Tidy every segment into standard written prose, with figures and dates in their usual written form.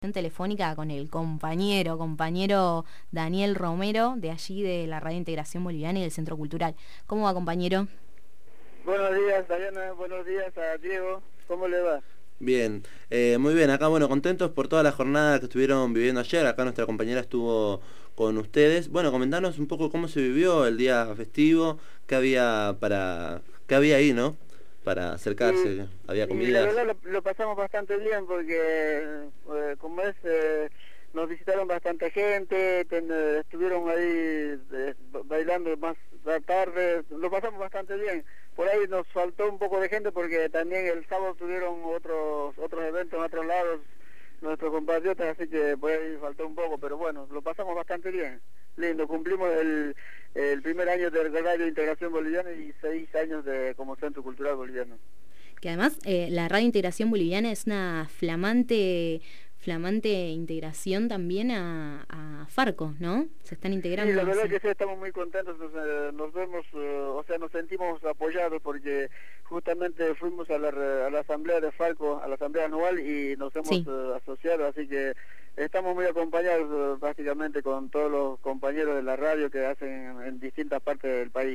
Telefónica con el compañero Daniel Romero, de allí de la Radio Integración Boliviana y del Centro Cultural. ¿Cómo va, compañero? Buenos días, Dayana, buenos días a Diego, ¿cómo le va? Bien, muy bien, acá contentos por toda la jornada que estuvieron viviendo ayer. Acá nuestra compañera estuvo con ustedes. Bueno, comentanos un poco cómo se vivió el día festivo, qué había ahí, ¿no? Para Y, acercarse, había y la comidas. verdad lo pasamos bastante bien porque, como es, nos visitaron bastante gente, estuvieron ahí bailando más la tarde, lo pasamos bastante bien. Por ahí nos faltó un poco de gente porque también el sábado tuvieron otros eventos en otros lados, nuestros compatriotas, así que por ahí faltó un poco, pero bueno, lo pasamos bastante bien. Lindo, cumplimos el primer año del Radio Integración Boliviana y 6 años como Centro Cultural Boliviano. Que además la Radio Integración Boliviana es una flamante integración también a Farco, ¿no? Se están Sí, integrando la verdad así. que sí, estamos muy contentos, nos vemos, o sea, nos sentimos apoyados porque justamente fuimos a la asamblea de Falco, a la asamblea anual y nos hemos Sí. asociado, así que estamos muy acompañados básicamente con todos los compañeros de la radio que hacen en distintas partes del país.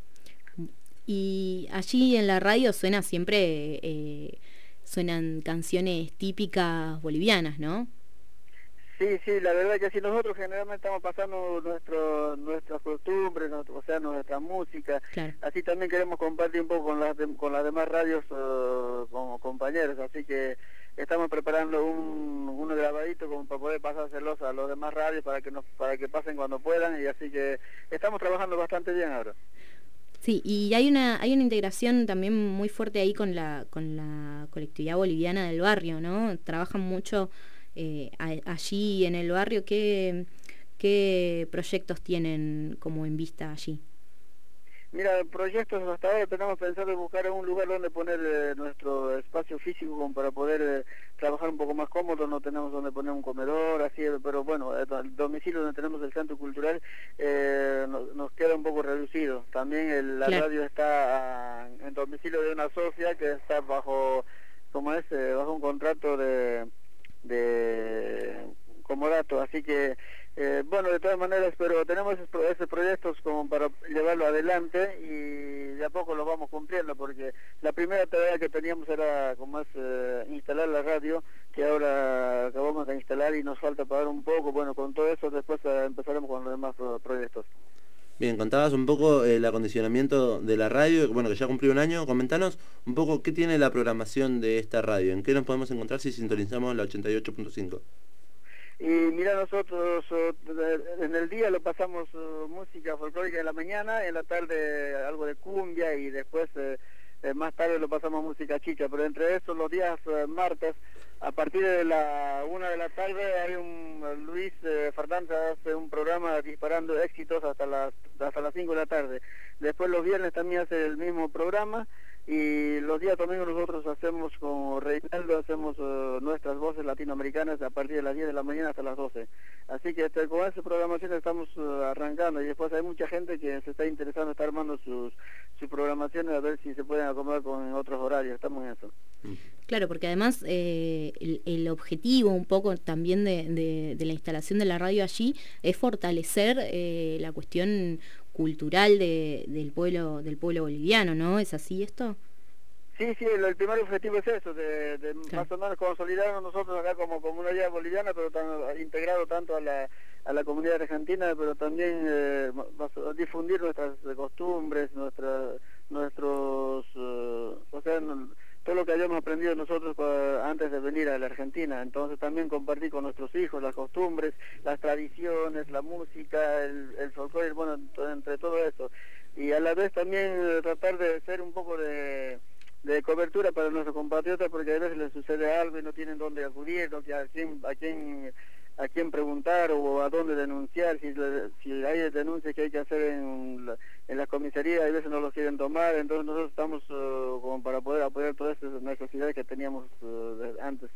Y allí en la radio suena siempre, suenan canciones típicas bolivianas, ¿no? Sí, sí, la verdad que sí, nosotros generalmente estamos pasando nuestras costumbres, o sea, nuestra música, Claro. así también queremos compartir un poco con las demás radios como compañeros, así que estamos preparando uno grabadito como para poder pasárselos a los demás radios para que pasen cuando puedan, y así que estamos trabajando bastante bien ahora. Sí, y hay una integración también muy fuerte ahí con la colectividad boliviana del barrio, ¿no? Trabajan mucho allí en el barrio. ¿Qué proyectos tienen como en vista allí? Mira, proyectos hasta ahora tenemos pensado en buscar un lugar donde poner nuestro espacio físico como para poder trabajar un poco más cómodo, no tenemos donde poner un comedor, así, pero bueno, el domicilio donde tenemos el centro cultural nos queda un poco reducido. También la Claro. radio está en domicilio de una socia que está bajo, como es, bajo un contrato de comodato, así que bueno, de todas maneras, pero tenemos esos proyectos como para llevarlo adelante y de a poco lo vamos cumpliendo, porque la primera tarea que teníamos era como es instalar la radio, que ahora acabamos de instalar y nos falta pagar un poco. Bueno, con todo eso después empezaremos con los demás proyectos. Bien, contabas un poco el acondicionamiento de la radio, bueno, que ya cumplió un año. Comentanos un poco qué tiene la programación de esta radio, en qué nos podemos encontrar si sintonizamos la 88.5. Y mira, nosotros en el día lo pasamos música folclórica en la mañana, en la tarde algo de cumbia y después más tarde lo pasamos música chicha, pero entre esos los días martes, a partir de la 1 de la tarde hay Luis Fernández hace un programa disparando éxitos hasta las 5 de la tarde. Después los viernes también hace el mismo programa. Y los días domingos nosotros hacemos como Reinaldo, hacemos nuestras voces latinoamericanas a partir de las 10 de la mañana hasta las 12. Así que con esa programación estamos arrancando, y después hay mucha gente que se está interesando, está armando sus programaciones a ver si se pueden acomodar con otros horarios. Estamos en eso. Claro, porque además el objetivo un poco también de la instalación de la radio allí es fortalecer la cuestión cultural del pueblo boliviano, ¿no? ¿Es así esto? Sí, sí, el primer objetivo es eso, Claro. más o menos consolidarnos nosotros acá como comunidad boliviana, pero integrado tanto a la comunidad argentina, pero también difundir nuestras costumbres, nuestros, o sea, todo lo que hayamos aprendido nosotros antes de venir a la Argentina. Entonces también compartir con nuestros hijos las costumbres, las tradiciones, la música, el folclore, bueno, entre todo eso. Y a la vez también tratar de ser un poco de cobertura para nuestros compatriotas, porque a veces les sucede algo y no tienen dónde acudir, no tienen a quién preguntar o a dónde denunciar. Si hay denuncias que hay que hacer en la comisaría, a veces no los quieren tomar. Entonces nosotros estamos como para poder apoyar todas esas necesidades que teníamos antes.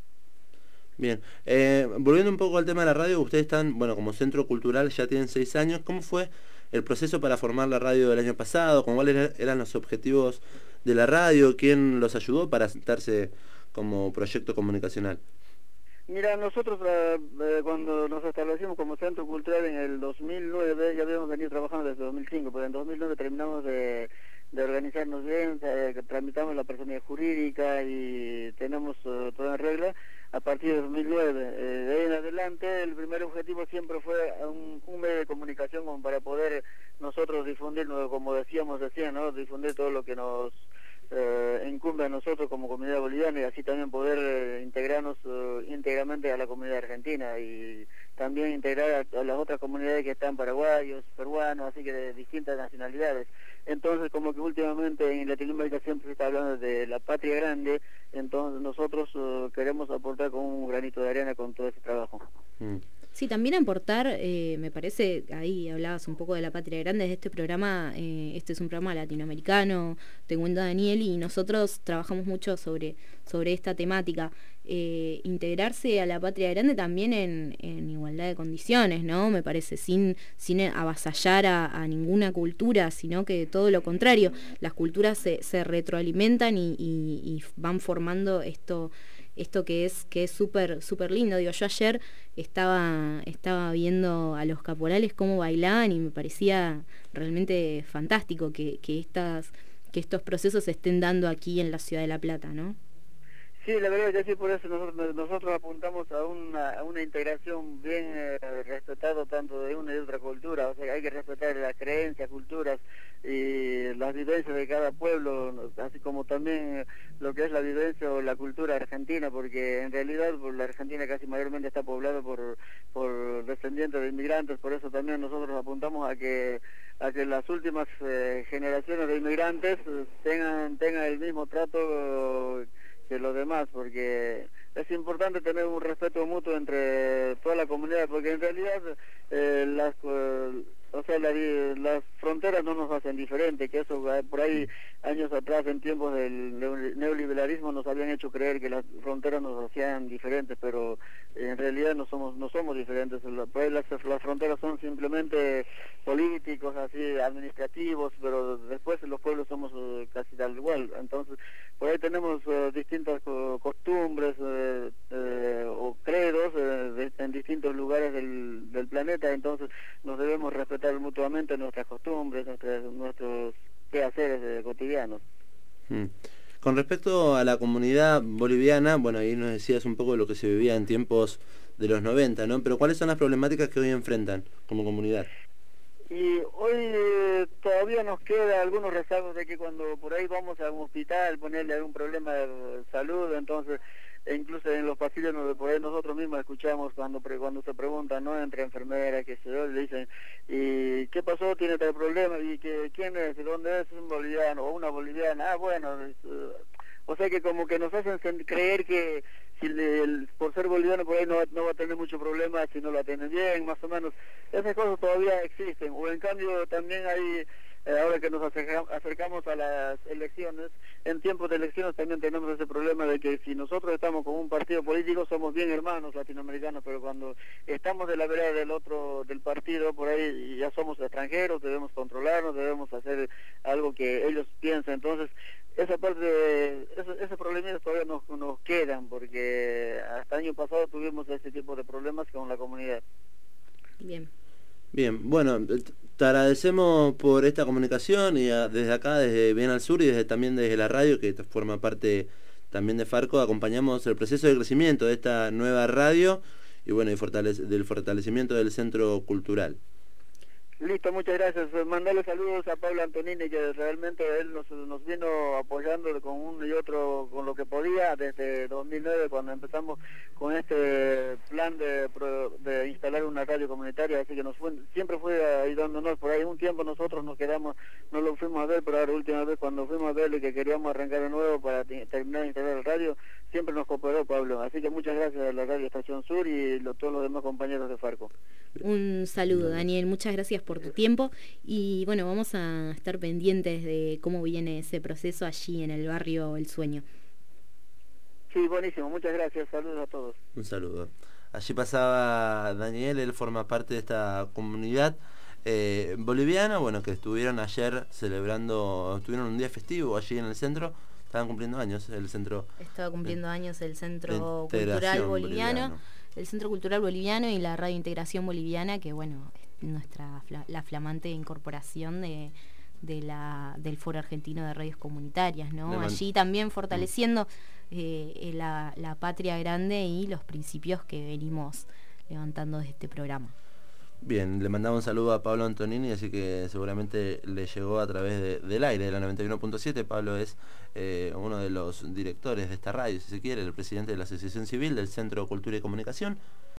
Bien, volviendo un poco al tema de la radio, ustedes están, bueno, como centro cultural ya tienen 6 años. ¿Cómo fue el proceso para formar la radio del año pasado? ¿Cuáles eran los objetivos de la radio? ¿Quién los ayudó para sentarse como proyecto comunicacional? Mira, nosotros cuando nos establecimos como centro cultural en el 2009, ya habíamos venido trabajando desde 2005, pero en 2009 terminamos de organizarnos bien, tramitamos la personalidad jurídica y tenemos todo en regla a partir de 2009. De ahí en adelante, el primer objetivo siempre fue un medio de comunicación como para poder nosotros difundir, como decíamos recién, ¿no? Difundir todo lo que nos incumbe a nosotros como comunidad boliviana y así también poder integrarnos íntegramente a la comunidad argentina y también integrar a las otras comunidades que están paraguayos, peruanos, así que de distintas nacionalidades. Entonces, como que últimamente en Latinoamérica siempre se está hablando de la patria grande, entonces nosotros queremos aportar con un granito de arena con todo ese trabajo. Sí, también aportar, me parece, ahí hablabas un poco de la patria grande, de este programa, este es un programa latinoamericano, te cuenta Daniel, y nosotros trabajamos mucho sobre esta temática. Integrarse a la patria grande también en igualdad de condiciones, ¿no? Me parece, sin avasallar a ninguna cultura, sino que todo lo contrario, las culturas se retroalimentan y van formando esto que es súper súper lindo. Digo, yo ayer estaba viendo a los caporales cómo bailaban y me parecía realmente fantástico que estos procesos se estén dando aquí en la ciudad de La Plata, ¿no? Sí, la verdad es que sí, por eso nosotros apuntamos a una integración bien respetado tanto de una y de otra cultura, o sea, hay que respetar las creencias, culturas y las vivencias de cada pueblo, así como también lo que es la vivencia o la cultura argentina, porque en realidad la Argentina casi mayormente está poblada por descendientes de inmigrantes, por eso también nosotros apuntamos a que las últimas generaciones de inmigrantes tengan el mismo trato que los demás, porque es importante tener un respeto mutuo entre toda la comunidad, porque en realidad las fronteras no nos hacen diferente, que eso por ahí años atrás en tiempos del neoliberalismo nos habían hecho creer que las fronteras nos hacían diferentes, pero en realidad no somos diferentes. Por ahí las fronteras son simplemente políticos, así administrativos, pero después los pueblos somos casi tal igual. Entonces por ahí tenemos distintas costumbres o credos en distintos lugares del planeta, entonces nos debemos respetar mutuamente nuestras costumbres, nuestros quehaceres cotidianos. Con respecto a la comunidad boliviana, bueno, ahí nos decías un poco de lo que se vivía en tiempos de los 90, ¿no? Pero ¿cuáles son las problemáticas que hoy enfrentan como comunidad? Y hoy todavía nos queda algunos rezagos de que cuando por ahí vamos a un hospital, ponerle algún problema de salud, entonces incluso en los pasillos por ahí nosotros mismos escuchamos cuando se preguntan, ¿no? Entre enfermeras, que se le dicen, ¿y qué pasó? ¿Tiene tal problema? ¿Y quién es? ¿De dónde es? ¿Un boliviano o una boliviana? Ah, bueno, o sea que como que nos hacen creer que por ser boliviano por ahí no va a tener mucho problema si no lo atienden bien, más o menos. Esas cosas todavía existen. O en cambio también hay, ahora que nos acercamos a las elecciones, en tiempos de elecciones también tenemos ese problema de que si nosotros estamos con un partido político somos bien hermanos latinoamericanos, pero cuando estamos de la vereda del partido, por ahí ya somos extranjeros, debemos controlarnos, debemos hacer algo que ellos piensen. Entonces, esa parte, esos problemas todavía nos quedan, porque hasta el año pasado tuvimos ese tipo de problemas con la comunidad. Bien, bueno, te agradecemos por esta comunicación y desde acá, desde Bien al Sur y también desde la radio, que forma parte también de Farco, acompañamos el proceso de crecimiento de esta nueva radio y bueno, del fortalecimiento del centro cultural. Listo, muchas gracias. Mandarle saludos a Pablo Antonini, que realmente él nos vino apoyando con uno y otro, con lo que podía, desde 2009, cuando empezamos con este plan de instalar una radio comunitaria, así que siempre fue ayudándonos. Por ahí un tiempo nosotros no lo fuimos a ver, pero ahora última vez cuando fuimos a verlo y que queríamos arrancar de nuevo para terminar de instalar el radio, siempre nos cooperó Pablo. Así que muchas gracias a la Radio Estación Sur y todos los demás compañeros de Farco. Un saludo, Daniel, muchas gracias por tu tiempo y bueno, vamos a estar pendientes de cómo viene ese proceso allí en el barrio El Sueño. Sí, buenísimo, muchas gracias, saludos a todos. Un saludo. Allí pasaba Daniel, él forma parte de esta comunidad boliviana, bueno, que estuvieron ayer tuvieron un día festivo allí en el centro. estaban cumpliendo años el centro. Estaba cumpliendo años el Centro Cultural Integración Boliviano. El Centro Cultural Boliviano y la Radio Integración Boliviana, que bueno, es la flamante incorporación del Foro Argentino de Radios Comunitarias, ¿no? Allí también fortaleciendo la patria grande y los principios que venimos levantando de este programa. Bien, le mandaba un saludo a Pablo Antonini, así que seguramente le llegó a través del aire de la 91.7. Pablo es uno de los directores de esta radio, si se quiere, el presidente de la Asociación Civil del Centro Cultura y Comunicación.